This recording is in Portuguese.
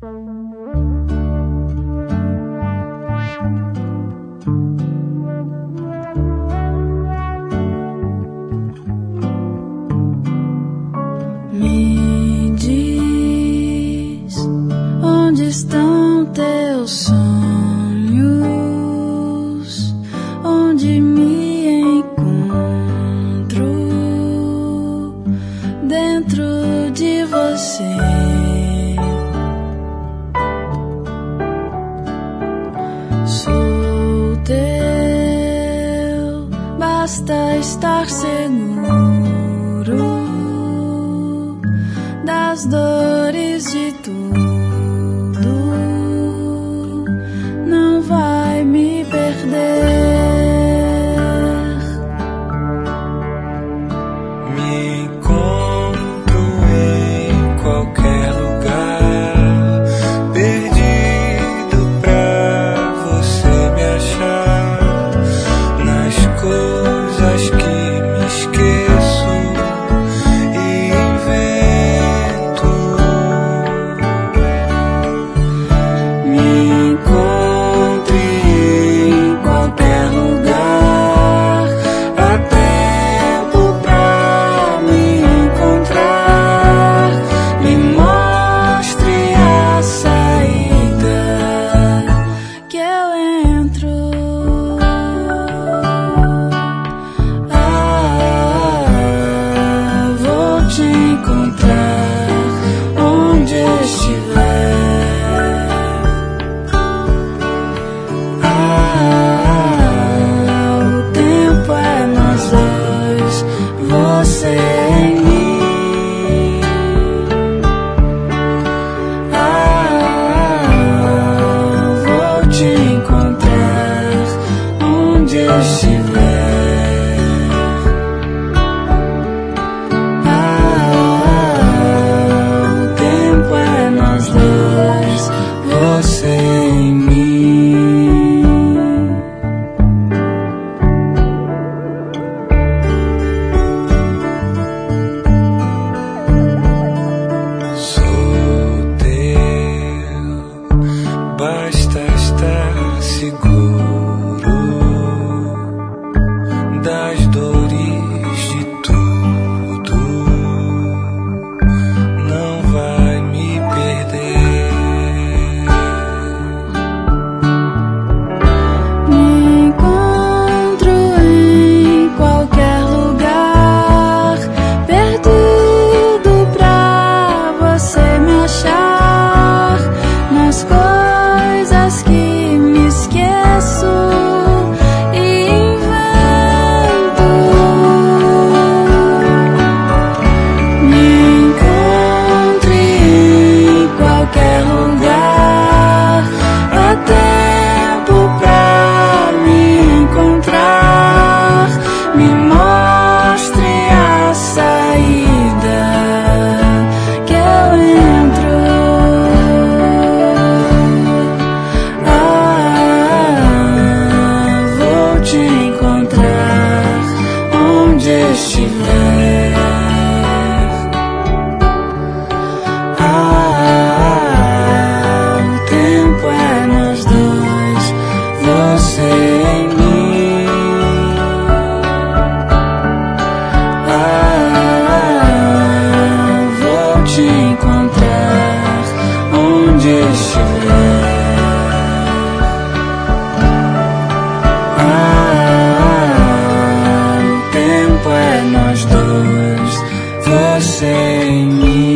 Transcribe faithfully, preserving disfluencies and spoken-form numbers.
Me diz onde estão teus sonhos, onde me encontro dentro de você. Sou teu, basta estar seguro das dores de tudo, não vai me perder. Me encontro em qualquer lugar, perdido pra você me achar, nas coisas que me esqueço e invento. Me encontre em qualquer lugar, há tempo pra me encontrar. Me mostre a saída Que eu entro. Ah, vou te encontrar onde estiver. Ah, o tempo é nós dois, você em mim. Ah, vou te encontrar onde estiver. Ah, o tempo é nós dois, você em mim. Sou teu, basta estar seguro das dores de tudo, não vai me perder. Me encontro em qualquer lugar, perdido pra você me achar, nas coisas que me esqueço e invento. Me encontre em qualquer lugar, há tempo pra me encontrar. Me mostre a saída que eu entro. Ah, vou te encontrar onde estiver. Ah, o tempo é nós dois, você em mim. Ah, vou te encontrar onde estiver. Ah, o tempo é nós dois, você em mim.